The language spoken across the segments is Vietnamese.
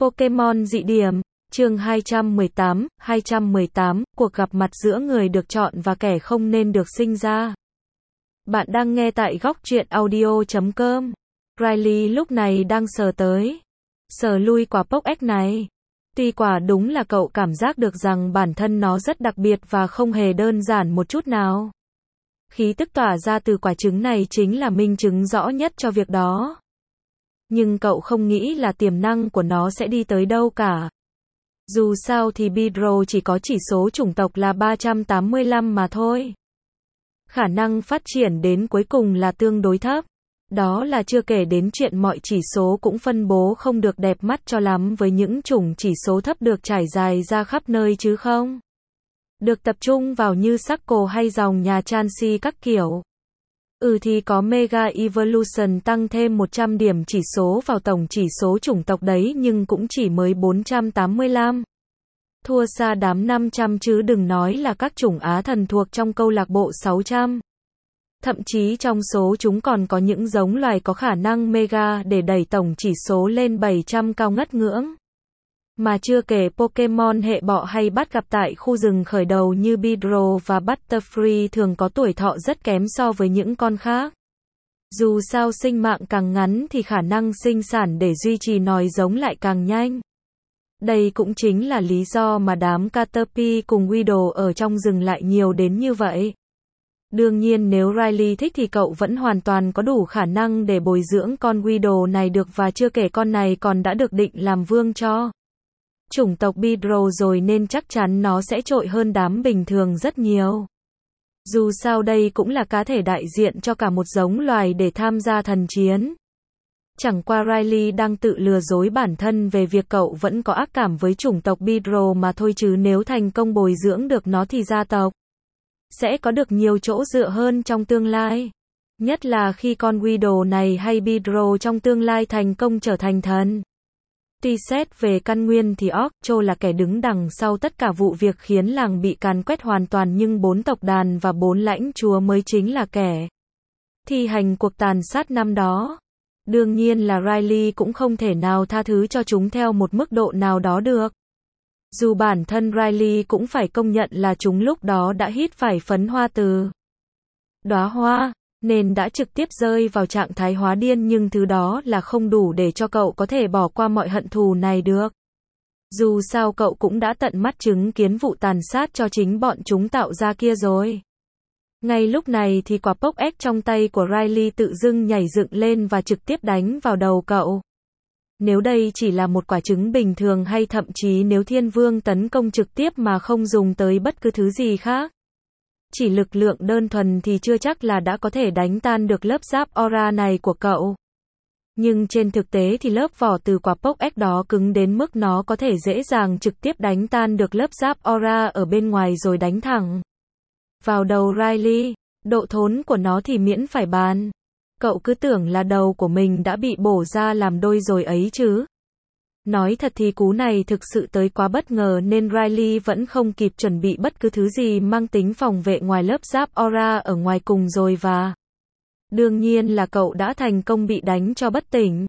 Pokémon dị điểm, chương 218, cuộc gặp mặt giữa người được chọn và kẻ không nên được sinh ra. Bạn đang nghe tại góc truyện audio.com. Riley lúc này đang sờ lui quả Pokédex này. Tuy quả đúng là cậu cảm giác được rằng bản thân nó rất đặc biệt và không hề đơn giản một chút nào. Khí tức tỏa ra từ quả trứng này chính là minh chứng rõ nhất cho việc đó. Nhưng cậu không nghĩ là tiềm năng của nó sẽ đi tới đâu cả. Dù sao thì Beedrill chỉ có chỉ số chủng tộc là 385 mà thôi. Khả năng phát triển đến cuối cùng là tương đối thấp. Đó là chưa kể đến chuyện mọi chỉ số cũng phân bố không được đẹp mắt cho lắm với những chủng chỉ số thấp được trải dài ra khắp nơi chứ không được tập trung vào như Shaco hay dòng nhà Chansey các kiểu. Thì có Mega Evolution tăng thêm 100 điểm chỉ số vào tổng chỉ số chủng tộc đấy nhưng cũng chỉ mới 485. Thua xa đám 500 chứ đừng nói là các chủng Á thần thuộc trong câu lạc bộ 600. Thậm chí trong số chúng còn có những giống loài có khả năng Mega để đẩy tổng chỉ số lên 700 cao ngất ngưỡng. Mà chưa kể Pokémon hệ bọ hay bắt gặp tại khu rừng khởi đầu như Beedrill và Butterfree thường có tuổi thọ rất kém so với những con khác. Dù sao sinh mạng càng ngắn thì khả năng sinh sản để duy trì nòi giống lại càng nhanh. Đây cũng chính là lý do mà đám Caterpie cùng Weedle ở trong rừng lại nhiều đến như vậy. Đương nhiên nếu Riley thích thì cậu vẫn hoàn toàn có đủ khả năng để bồi dưỡng con Weedle này được và chưa kể con này còn đã được định làm vương cho chủng tộc Beedrill rồi nên chắc chắn nó sẽ trội hơn đám bình thường rất nhiều. Dù sao đây cũng là cá thể đại diện cho cả một giống loài để tham gia thần chiến. Chẳng qua Riley đang tự lừa dối bản thân về việc cậu vẫn có ác cảm với chủng tộc Beedrill mà thôi chứ nếu thành công bồi dưỡng được nó thì gia tộc sẽ có được nhiều chỗ dựa hơn trong tương lai. Nhất là khi con Weedle này hay Beedrill trong tương lai thành công trở thành thần. Tuy xét về căn nguyên thì Orc là kẻ đứng đằng sau tất cả vụ việc khiến làng bị càn quét hoàn toàn nhưng 4 tộc đàn và 4 lãnh chúa mới chính là kẻ thi hành cuộc tàn sát năm đó. Đương nhiên là Riley cũng không thể nào tha thứ cho chúng theo một mức độ nào đó được. Dù bản thân Riley cũng phải công nhận là chúng lúc đó đã hít phải phấn hoa từ đóa hoa, nên đã trực tiếp rơi vào trạng thái hóa điên nhưng thứ đó là không đủ để cho cậu có thể bỏ qua mọi hận thù này được. Dù sao cậu cũng đã tận mắt chứng kiến vụ tàn sát cho chính bọn chúng tạo ra kia rồi. Ngay lúc này thì quả Pokédex trong tay của Riley tự dưng nhảy dựng lên và trực tiếp đánh vào đầu cậu. Nếu đây chỉ là một quả trứng bình thường hay thậm chí nếu Thiên Vương tấn công trực tiếp mà không dùng tới bất cứ thứ gì khác, chỉ lực lượng đơn thuần thì chưa chắc là đã có thể đánh tan được lớp giáp aura này của cậu. Nhưng trên thực tế thì lớp vỏ từ quả Pokédex đó cứng đến mức nó có thể dễ dàng trực tiếp đánh tan được lớp giáp aura ở bên ngoài rồi đánh thẳng vào đầu Riley. Độ thốn của nó thì miễn phải bàn. Cậu cứ tưởng là đầu của mình đã bị bổ ra làm đôi rồi ấy chứ. Nói thật thì cú này thực sự tới quá bất ngờ nên Riley vẫn không kịp chuẩn bị bất cứ thứ gì mang tính phòng vệ ngoài lớp giáp aura ở ngoài cùng rồi và đương nhiên là cậu đã thành công bị đánh cho bất tỉnh.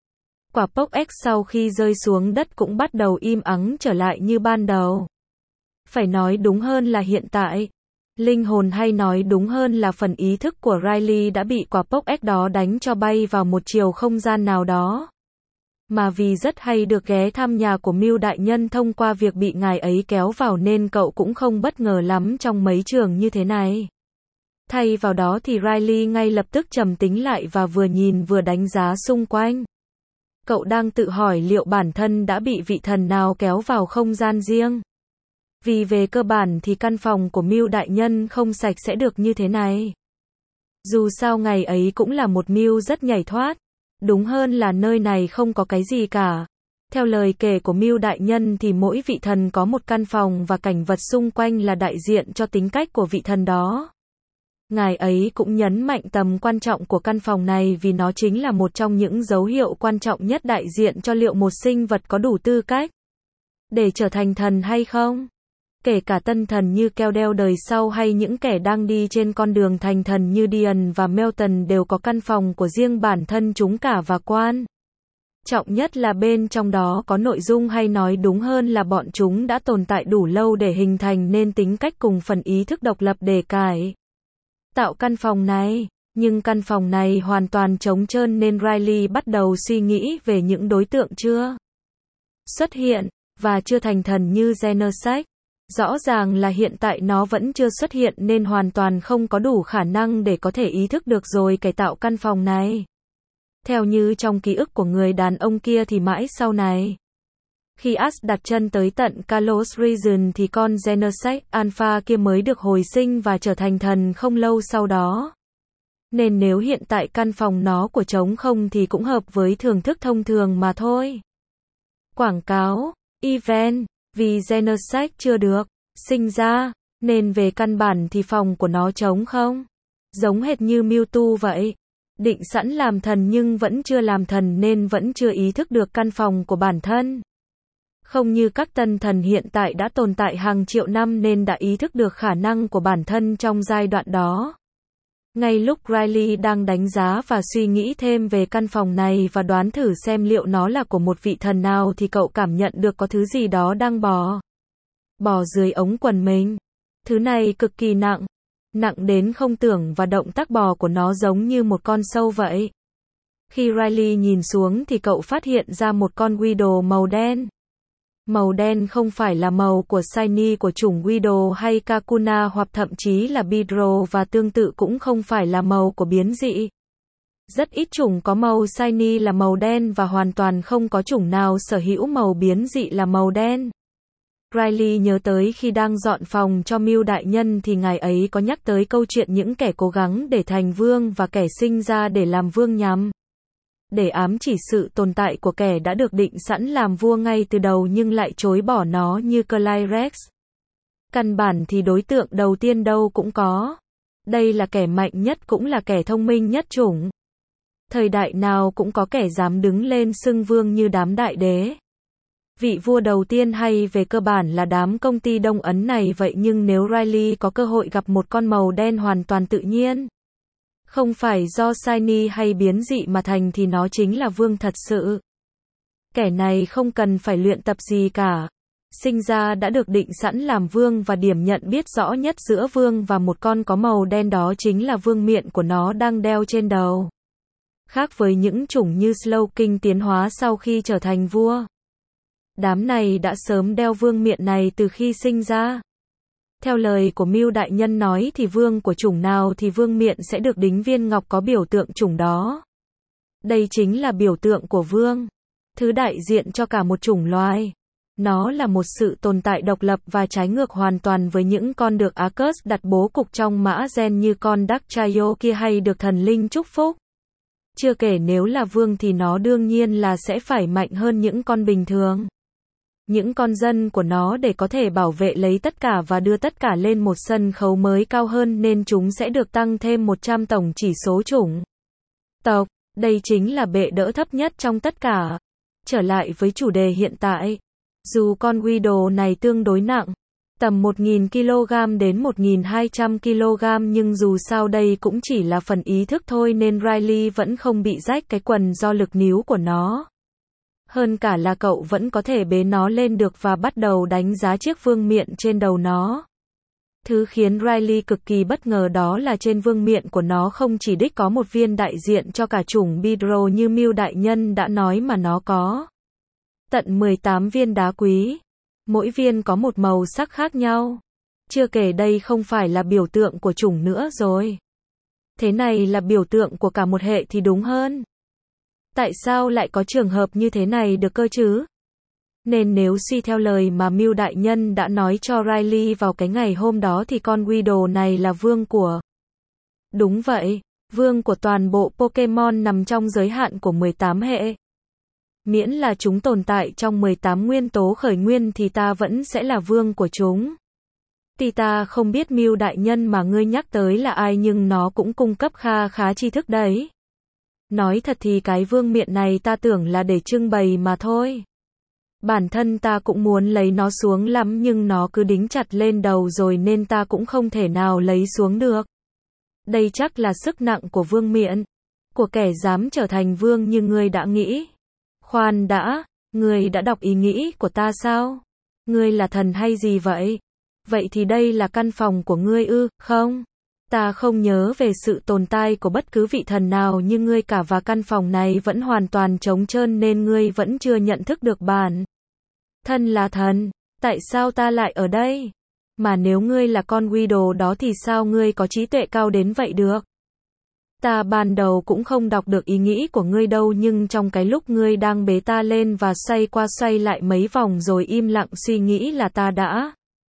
Quả Pokédex sau khi rơi xuống đất cũng bắt đầu im ắng trở lại như ban đầu. Phải nói đúng hơn là hiện tại, linh hồn hay nói đúng hơn là phần ý thức của Riley đã bị quả Pokédex đó đánh cho bay vào một chiều không gian nào đó. Mà vì rất hay được ghé thăm nhà của Mew đại nhân thông qua việc bị ngài ấy kéo vào nên cậu cũng không bất ngờ lắm trong mấy trường như thế này. Thay vào đó thì Riley ngay lập tức trầm tính lại và vừa nhìn vừa đánh giá xung quanh. Cậu đang tự hỏi liệu bản thân đã bị vị thần nào kéo vào không gian riêng. Vì về cơ bản thì căn phòng của Mew đại nhân không sạch sẽ được như thế này. Dù sao ngày ấy cũng là một Mew rất nhảy thoát. Đúng hơn là nơi này không có cái gì cả. Theo lời kể của Mew đại nhân thì mỗi vị thần có một căn phòng và cảnh vật xung quanh là đại diện cho tính cách của vị thần đó. Ngài ấy cũng nhấn mạnh tầm quan trọng của căn phòng này vì nó chính là một trong những dấu hiệu quan trọng nhất đại diện cho liệu một sinh vật có đủ tư cách để trở thành thần hay không. Kể cả tân thần như Keldeo đời sau hay những kẻ đang đi trên con đường thành thần như Dian và Melton đều có căn phòng của riêng bản thân chúng cả và quan Trọng nhất là bên trong đó có nội dung, hay nói đúng hơn là bọn chúng đã tồn tại đủ lâu để hình thành nên tính cách cùng phần ý thức độc lập để cải tạo căn phòng này. Nhưng căn phòng này hoàn toàn trống trơn nên Riley bắt đầu suy nghĩ về những đối tượng chưa xuất hiện và chưa thành thần như Genesect. Rõ ràng là hiện tại nó vẫn chưa xuất hiện nên hoàn toàn không có đủ khả năng để có thể ý thức được rồi cải tạo căn phòng này. Theo như trong ký ức của người đàn ông kia thì mãi sau này, khi Ash đặt chân tới tận Kalos Region thì con Genesect Alpha kia mới được hồi sinh và trở thành thần không lâu sau đó. Nên nếu hiện tại căn phòng nó của trống không thì cũng hợp với thưởng thức thông thường mà thôi. Quảng cáo, event, vì Genesect chưa được sinh ra, nên về căn bản thì phòng của nó trống không. Giống hệt như Mewtwo vậy. Định sẵn làm thần nhưng vẫn chưa làm thần nên vẫn chưa ý thức được căn phòng của bản thân. Không như các tân thần hiện tại đã tồn tại hàng triệu năm nên đã ý thức được khả năng của bản thân trong giai đoạn đó. Ngay lúc Riley đang đánh giá và suy nghĩ thêm về căn phòng này và đoán thử xem liệu nó là của một vị thần nào thì cậu cảm nhận được có thứ gì đó đang bò dưới ống quần mình. Thứ này cực kỳ nặng. Nặng đến không tưởng và động tác bò của nó giống như một con sâu vậy. Khi Riley nhìn xuống thì cậu phát hiện ra một con Widow màu đen. Màu đen không phải là màu của Shiny của chủng Widow hay Kakuna hoặc thậm chí là Beedrill và tương tự cũng không phải là màu của biến dị. Rất ít chủng có màu Shiny là màu đen và hoàn toàn không có chủng nào sở hữu màu biến dị là màu đen. Riley nhớ tới khi đang dọn phòng cho Mew đại nhân thì ngài ấy có nhắc tới câu chuyện những kẻ cố gắng để thành vương và kẻ sinh ra để làm vương nhằm để ám chỉ sự tồn tại của kẻ đã được định sẵn làm vua ngay từ đầu nhưng lại chối bỏ nó như Calyrex. Căn bản thì đối tượng đầu tiên đâu cũng có. Đây là kẻ mạnh nhất cũng là kẻ thông minh nhất chủng. Thời đại nào cũng có kẻ dám đứng lên xưng vương như đám đại đế. Vị vua đầu tiên hay về cơ bản là đám công ty Đông Ấn này vậy nhưng nếu Riley có cơ hội gặp một con màu đen hoàn toàn tự nhiên, không phải do Shiny hay biến dị mà thành thì nó chính là vương thật sự. Kẻ này không cần phải luyện tập gì cả. Sinh ra đã được định sẵn làm vương và điểm nhận biết rõ nhất giữa vương và một con có màu đen đó chính là vương miện của nó đang đeo trên đầu. Khác với những chủng như Slowking tiến hóa sau khi trở thành vua. Đám này đã sớm đeo vương miện này từ khi sinh ra. Theo lời của Mew đại nhân nói thì vương của chủng nào thì vương miện sẽ được đính viên ngọc có biểu tượng chủng đó. Đây chính là biểu tượng của vương. Thứ đại diện cho cả một chủng loài. Nó là một sự tồn tại độc lập và trái ngược hoàn toàn với những con được Arcus đặt bố cục trong mã gen như con Darktrayo kia hay được thần linh chúc phúc. Chưa kể nếu là vương thì nó đương nhiên là sẽ phải mạnh hơn những con bình thường. Những con dân của nó để có thể bảo vệ lấy tất cả và đưa tất cả lên một sân khấu mới cao hơn nên chúng sẽ được tăng thêm 100 tổng chỉ số chủng tộc. Đây chính là bệ đỡ thấp nhất trong tất cả. Trở lại với chủ đề hiện tại. Dù con Widow này tương đối nặng, tầm 1.000 kg đến 1.200 kg nhưng dù sao đây cũng chỉ là phần ý thức thôi nên Riley vẫn không bị rách cái quần do lực níu của nó. Hơn cả là cậu vẫn có thể bế nó lên được và bắt đầu đánh giá chiếc vương miện trên đầu nó. Thứ khiến Riley cực kỳ bất ngờ đó là trên vương miện của nó không chỉ đích có một viên đại diện cho cả chủng Beedrill như Mew đại nhân đã nói mà nó có tận 18 viên đá quý. Mỗi viên có một màu sắc khác nhau. Chưa kể đây không phải là biểu tượng của chủng nữa rồi. Thế này là biểu tượng của cả một hệ thì đúng hơn. Tại sao lại có trường hợp như thế này được cơ chứ? Nên nếu suy theo lời mà Mew đại nhân đã nói cho Riley vào cái ngày hôm đó thì con Widow này là vương của. Đúng vậy, vương của toàn bộ Pokemon nằm trong giới hạn của 18 hệ. Miễn là chúng tồn tại trong 18 nguyên tố khởi nguyên thì ta vẫn sẽ là vương của chúng. Tuy ta không biết Mew đại nhân mà ngươi nhắc tới là ai nhưng nó cũng cung cấp kha khá tri thức đấy. Nói thật thì cái vương miện này ta tưởng là để trưng bày mà thôi. Bản thân ta cũng muốn lấy nó xuống lắm nhưng nó cứ đính chặt lên đầu rồi nên ta cũng không thể nào lấy xuống được. Đây chắc là sức nặng của vương miện. Của kẻ dám trở thành vương như ngươi đã nghĩ. Khoan đã, ngươi đã đọc ý nghĩ của ta sao? Ngươi là thần hay gì vậy? Vậy thì đây là căn phòng của ngươi ư, không? Ta không nhớ về sự tồn tại của bất cứ vị thần nào nhưng ngươi cả và căn phòng này vẫn hoàn toàn trống trơn nên ngươi vẫn chưa nhận thức được bản thân là thần. Tại sao ta lại ở đây? Mà nếu ngươi là con quy đồ đó thì sao ngươi có trí tuệ cao đến vậy được? Ta ban đầu cũng không đọc được ý nghĩ của ngươi đâu nhưng trong cái lúc ngươi đang bế ta lên và xoay qua xoay lại mấy vòng rồi im lặng suy nghĩ là ta đã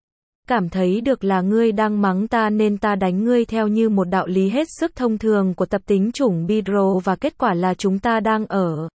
cảm thấy được là ngươi đang mắng ta nên ta đánh ngươi theo như một đạo lý hết sức thông thường của tập tính chủng Bidro và kết quả là chúng ta đang ở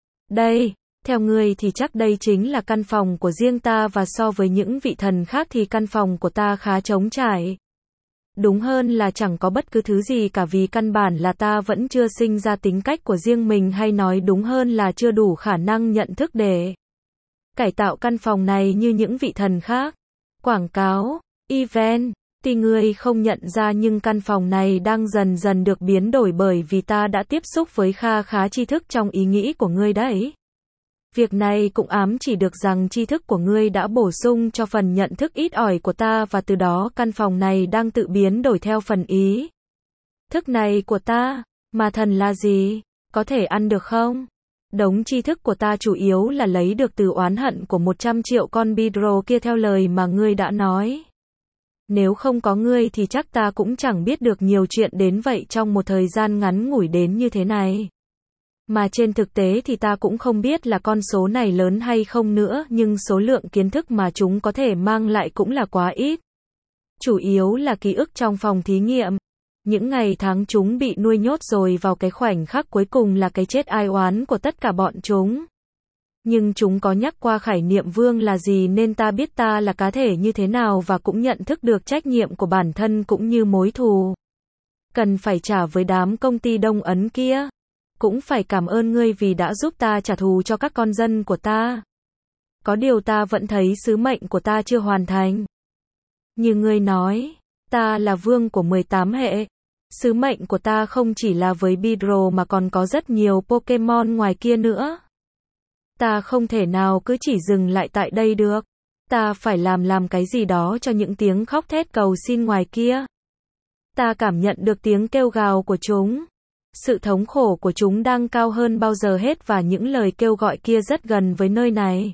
đây. Theo ngươi thì chắc đây chính là căn phòng của riêng ta và so với những vị thần khác thì căn phòng của ta khá trống trải. Đúng hơn là chẳng có bất cứ thứ gì cả vì căn bản là ta vẫn chưa sinh ra tính cách của riêng mình hay nói đúng hơn là chưa đủ khả năng nhận thức để cải tạo căn phòng này như những vị thần khác. Quảng cáo, event, tuy ngươi không nhận ra nhưng căn phòng này đang dần dần được biến đổi bởi vì ta đã tiếp xúc với kha khá tri thức trong ý nghĩ của ngươi đấy. Việc này cũng ám chỉ được rằng tri thức của ngươi đã bổ sung cho phần nhận thức ít ỏi của ta và từ đó căn phòng này đang tự biến đổi theo phần ý thức này của ta. Mà thần là gì? Có thể ăn được không? Đống tri thức của ta chủ yếu là lấy được từ oán hận của 100 triệu con Bidro kia theo lời mà ngươi đã nói. Nếu không có ngươi thì chắc ta cũng chẳng biết được nhiều chuyện đến vậy trong một thời gian ngắn ngủi đến như thế này. Mà trên thực tế thì ta cũng không biết là con số này lớn hay không nữa nhưng số lượng kiến thức mà chúng có thể mang lại cũng là quá ít. Chủ yếu là ký ức trong phòng thí nghiệm. Những ngày tháng chúng bị nuôi nhốt rồi vào cái khoảnh khắc cuối cùng là cái chết ai oán của tất cả bọn chúng. Nhưng chúng có nhắc qua khải niệm vương là gì nên ta biết ta là cá thể như thế nào và cũng nhận thức được trách nhiệm của bản thân cũng như mối thù cần phải trả với đám công ty Đông Ấn kia. Cũng phải cảm ơn ngươi vì đã giúp ta trả thù cho các con dân của ta. Có điều ta vẫn thấy sứ mệnh của ta chưa hoàn thành. Như ngươi nói, ta là vương của 18 hệ. Sứ mệnh của ta không chỉ là với Bidro mà còn có rất nhiều Pokemon ngoài kia nữa. Ta không thể nào cứ chỉ dừng lại tại đây được. Ta phải làm cái gì đó cho những tiếng khóc thét cầu xin ngoài kia. Ta cảm nhận được tiếng kêu gào của chúng. Sự thống khổ của chúng đang cao hơn bao giờ hết và những lời kêu gọi kia rất gần với nơi này.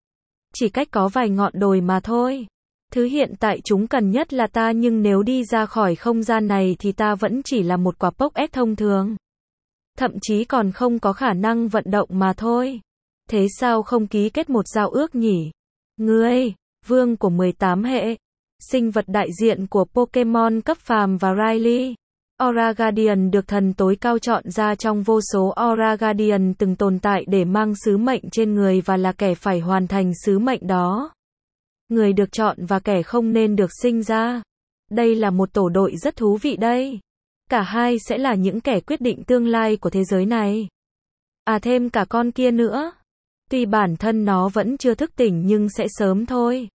Chỉ cách có vài ngọn đồi mà thôi. Thứ hiện tại chúng cần nhất là ta nhưng nếu đi ra khỏi không gian này thì ta vẫn chỉ là một quả Pokémon thông thường. Thậm chí còn không có khả năng vận động mà thôi. Thế sao không ký kết một giao ước nhỉ? Ngươi, vương của 18 hệ, sinh vật đại diện của Pokemon cấp phàm và Riley. Aura Guardian được thần tối cao chọn ra trong vô số Aura Guardian từng tồn tại để mang sứ mệnh trên người và là kẻ phải hoàn thành sứ mệnh đó. Người được chọn và kẻ không nên được sinh ra. Đây là một tổ đội rất thú vị đây. Cả hai sẽ là những kẻ quyết định tương lai của thế giới này. À thêm cả con kia nữa. Tuy bản thân nó vẫn chưa thức tỉnh nhưng sẽ sớm thôi.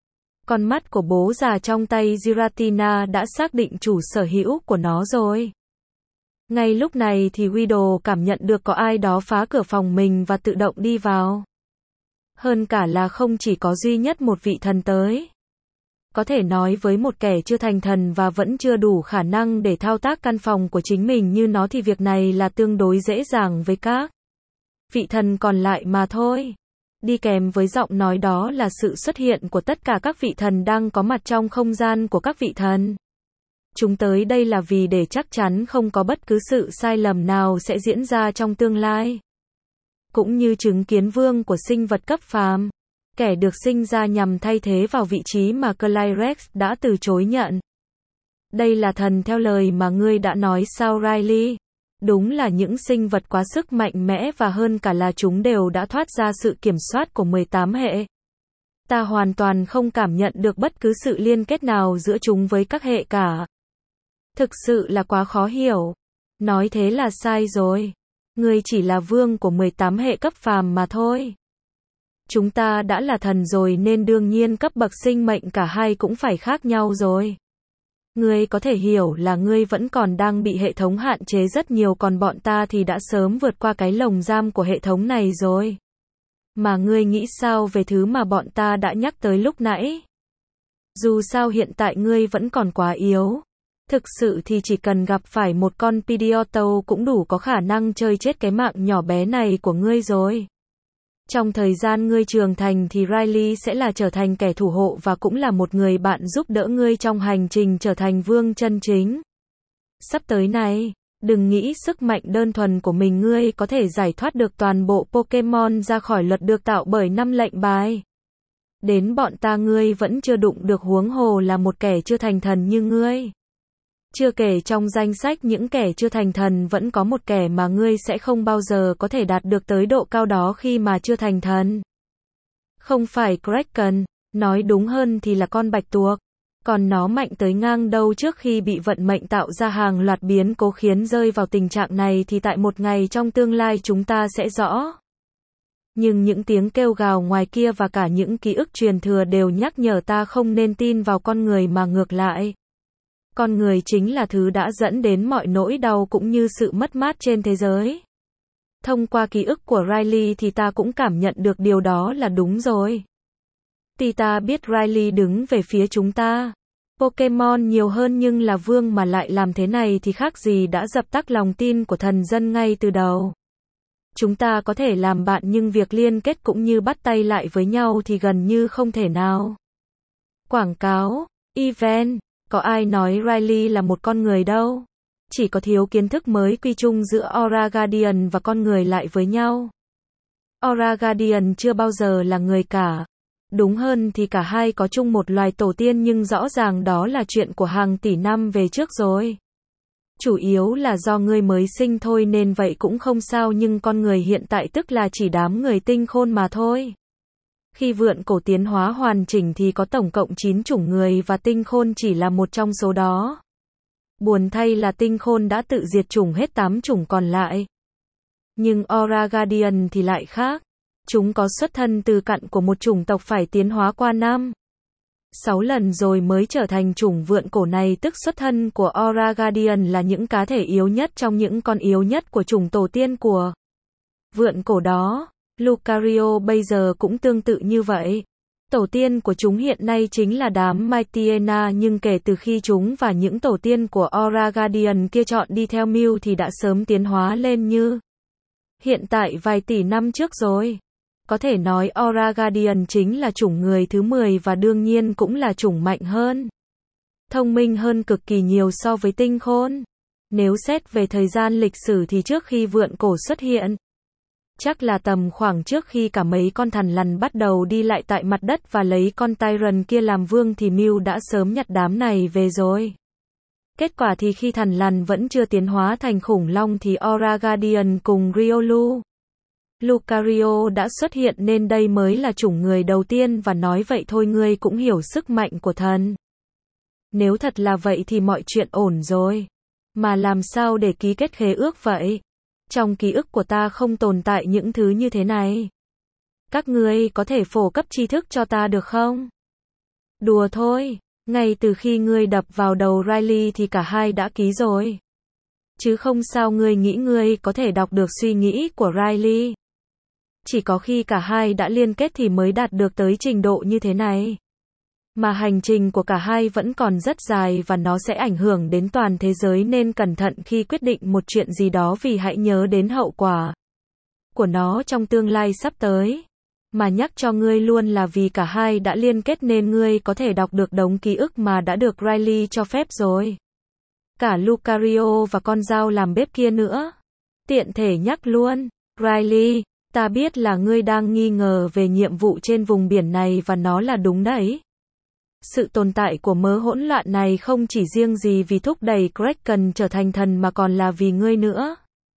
Con mắt của bố già trong tay Giratina đã xác định chủ sở hữu của nó rồi. Ngay lúc này thì Guido cảm nhận được có ai đó phá cửa phòng mình và tự động đi vào. Hơn cả là không chỉ có duy nhất một vị thần tới. Có thể nói với một kẻ chưa thành thần và vẫn chưa đủ khả năng để thao tác căn phòng của chính mình như nó thì việc này là tương đối dễ dàng với các vị thần còn lại mà thôi. Đi kèm với giọng nói đó là sự xuất hiện của tất cả các vị thần đang có mặt trong không gian của các vị thần. Chúng tới đây là vì để chắc chắn không có bất cứ sự sai lầm nào sẽ diễn ra trong tương lai. Cũng như chứng kiến vương của sinh vật cấp phàm, kẻ được sinh ra nhằm thay thế vào vị trí mà Clyrex đã từ chối nhận. Đây là thần theo lời mà ngươi đã nói sao Riley? Đúng là những sinh vật quá sức mạnh mẽ và hơn cả là chúng đều đã thoát ra sự kiểm soát của 18 hệ. Ta hoàn toàn không cảm nhận được bất cứ sự liên kết nào giữa chúng với các hệ cả. Thực sự là quá khó hiểu. Nói thế là sai rồi. Ngươi chỉ là vương của 18 hệ cấp phàm mà thôi. Chúng ta đã là thần rồi nên đương nhiên cấp bậc sinh mệnh cả hai cũng phải khác nhau rồi. Ngươi có thể hiểu là ngươi vẫn còn đang bị hệ thống hạn chế rất nhiều còn bọn ta thì đã sớm vượt qua cái lồng giam của hệ thống này rồi. Mà ngươi nghĩ sao về thứ mà bọn ta đã nhắc tới lúc nãy? Dù sao hiện tại ngươi vẫn còn quá yếu. Thực sự thì chỉ cần gặp phải một con Pidgeotto cũng đủ có khả năng chơi chết cái mạng nhỏ bé này của ngươi rồi. Trong thời gian ngươi trưởng thành thì Riley sẽ là trở thành kẻ thủ hộ và cũng là một người bạn giúp đỡ ngươi trong hành trình trở thành vương chân chính. Sắp tới này, đừng nghĩ sức mạnh đơn thuần của mình ngươi có thể giải thoát được toàn bộ Pokemon ra khỏi luật được tạo bởi 5 lệnh bài. Đến bọn ta ngươi vẫn chưa đụng được, huống hồ là một kẻ chưa thành thần như ngươi. Chưa kể trong danh sách những kẻ chưa thành thần vẫn có một kẻ mà ngươi sẽ không bao giờ có thể đạt được tới độ cao đó khi mà chưa thành thần. Không phải Kraken, nói đúng hơn thì là con bạch tuộc. Còn nó mạnh tới ngang đâu trước khi bị vận mệnh tạo ra hàng loạt biến cố khiến rơi vào tình trạng này thì tại một ngày trong tương lai chúng ta sẽ rõ. Nhưng những tiếng kêu gào ngoài kia và cả những ký ức truyền thừa đều nhắc nhở ta không nên tin vào con người mà ngược lại. Con người chính là thứ đã dẫn đến mọi nỗi đau cũng như sự mất mát trên thế giới. Thông qua ký ức của Riley thì ta cũng cảm nhận được điều đó là đúng rồi. Thì ta biết Riley đứng về phía chúng ta. Pokemon nhiều hơn nhưng là vương mà lại làm thế này thì khác gì đã dập tắt lòng tin của thần dân ngay từ đầu. Chúng ta có thể làm bạn nhưng việc liên kết cũng như bắt tay lại với nhau thì gần như không thể nào. Quảng cáo, event, có ai nói Riley là một con người đâu. Chỉ có thiếu kiến thức mới quy chung giữa Aura Guardian và con người lại với nhau. Aura Guardian chưa bao giờ là người cả. Đúng hơn thì cả hai có chung một loài tổ tiên nhưng rõ ràng đó là chuyện của hàng tỷ năm về trước rồi. Chủ yếu là do ngươi mới sinh thôi nên vậy cũng không sao nhưng con người hiện tại tức là chỉ đám người tinh khôn mà thôi. Khi vượn cổ tiến hóa hoàn chỉnh thì có tổng cộng 9 chủng người và tinh khôn chỉ là một trong số đó. Buồn thay là tinh khôn đã tự diệt chủng hết 8 chủng còn lại. Nhưng Aura Guardian thì lại khác. Chúng có xuất thân từ cặn của một chủng tộc phải tiến hóa qua 6 lần rồi mới trở thành chủng vượn cổ này, tức xuất thân của Aura Guardian là những cá thể yếu nhất trong những con yếu nhất của chủng tổ tiên của vượn cổ đó. Lucario bây giờ cũng tương tự như vậy. Tổ tiên của chúng hiện nay chính là đám Mightyena nhưng kể từ khi chúng và những tổ tiên của Aura Guardian kia chọn đi theo Mew thì đã sớm tiến hóa lên như hiện tại vài tỷ năm trước rồi. Có thể nói Aura Guardian chính là chủng người thứ 10 và đương nhiên cũng là chủng mạnh hơn. Thông minh hơn cực kỳ nhiều so với tinh khôn. Nếu xét về thời gian lịch sử thì trước khi vượn cổ xuất hiện, chắc là tầm khoảng trước khi cả mấy con thằn lằn bắt đầu đi lại tại mặt đất và lấy con Tyrant kia làm vương thì Mew đã sớm nhặt đám này về rồi. Kết quả thì khi thằn lằn vẫn chưa tiến hóa thành khủng long thì Aura Guardian cùng Riolu, Lucario đã xuất hiện nên đây mới là chủng người đầu tiên và nói vậy thôi ngươi cũng hiểu sức mạnh của thần. Nếu thật là vậy thì mọi chuyện ổn rồi. Mà làm sao để ký kết khế ước vậy? Trong ký ức của ta không tồn tại những thứ như thế này. Các ngươi có thể phổ cấp tri thức cho ta được không? Đùa thôi, ngay từ khi ngươi đập vào đầu Riley thì cả hai đã ký rồi. Chứ không sao ngươi nghĩ ngươi có thể đọc được suy nghĩ của Riley. Chỉ có khi cả hai đã liên kết thì mới đạt được tới trình độ như thế này. Mà hành trình của cả hai vẫn còn rất dài và nó sẽ ảnh hưởng đến toàn thế giới nên cẩn thận khi quyết định một chuyện gì đó vì hãy nhớ đến hậu quả của nó trong tương lai sắp tới. Mà nhắc cho ngươi luôn là vì cả hai đã liên kết nên ngươi có thể đọc được đống ký ức mà đã được Riley cho phép rồi. Cả Lucario và con dao làm bếp kia nữa. Tiện thể nhắc luôn, Riley, ta biết là ngươi đang nghi ngờ về nhiệm vụ trên vùng biển này và nó là đúng đấy. Sự tồn tại của mớ hỗn loạn này không chỉ riêng gì vì thúc đẩy Kraken trở thành thần mà còn là vì ngươi nữa.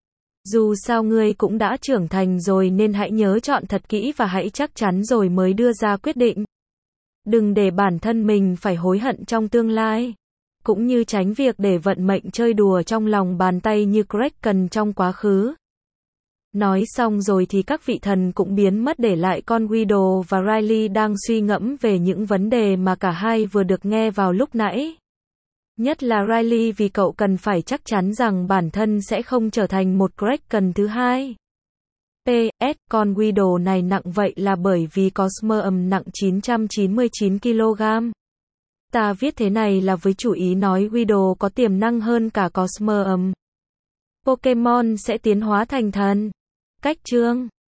Dù sao ngươi cũng đã trưởng thành rồi nên hãy nhớ chọn thật kỹ và hãy chắc chắn rồi mới đưa ra quyết định. Đừng để bản thân mình phải hối hận trong tương lai. Cũng như tránh việc để vận mệnh chơi đùa trong lòng bàn tay như Kraken trong quá khứ. Nói xong rồi thì các vị thần cũng biến mất để lại con Guido và Riley đang suy ngẫm về những vấn đề mà cả hai vừa được nghe vào lúc nãy. Nhất là Riley vì cậu cần phải chắc chắn rằng bản thân sẽ không trở thành một Kraken thứ hai. PS, con Weedle này nặng vậy là bởi vì Cosmorm nặng 999 kg. Ta viết thế này là với chủ ý nói Weedle có tiềm năng hơn cả Cosmorm. Pokemon sẽ tiến hóa thành thần. Cách chương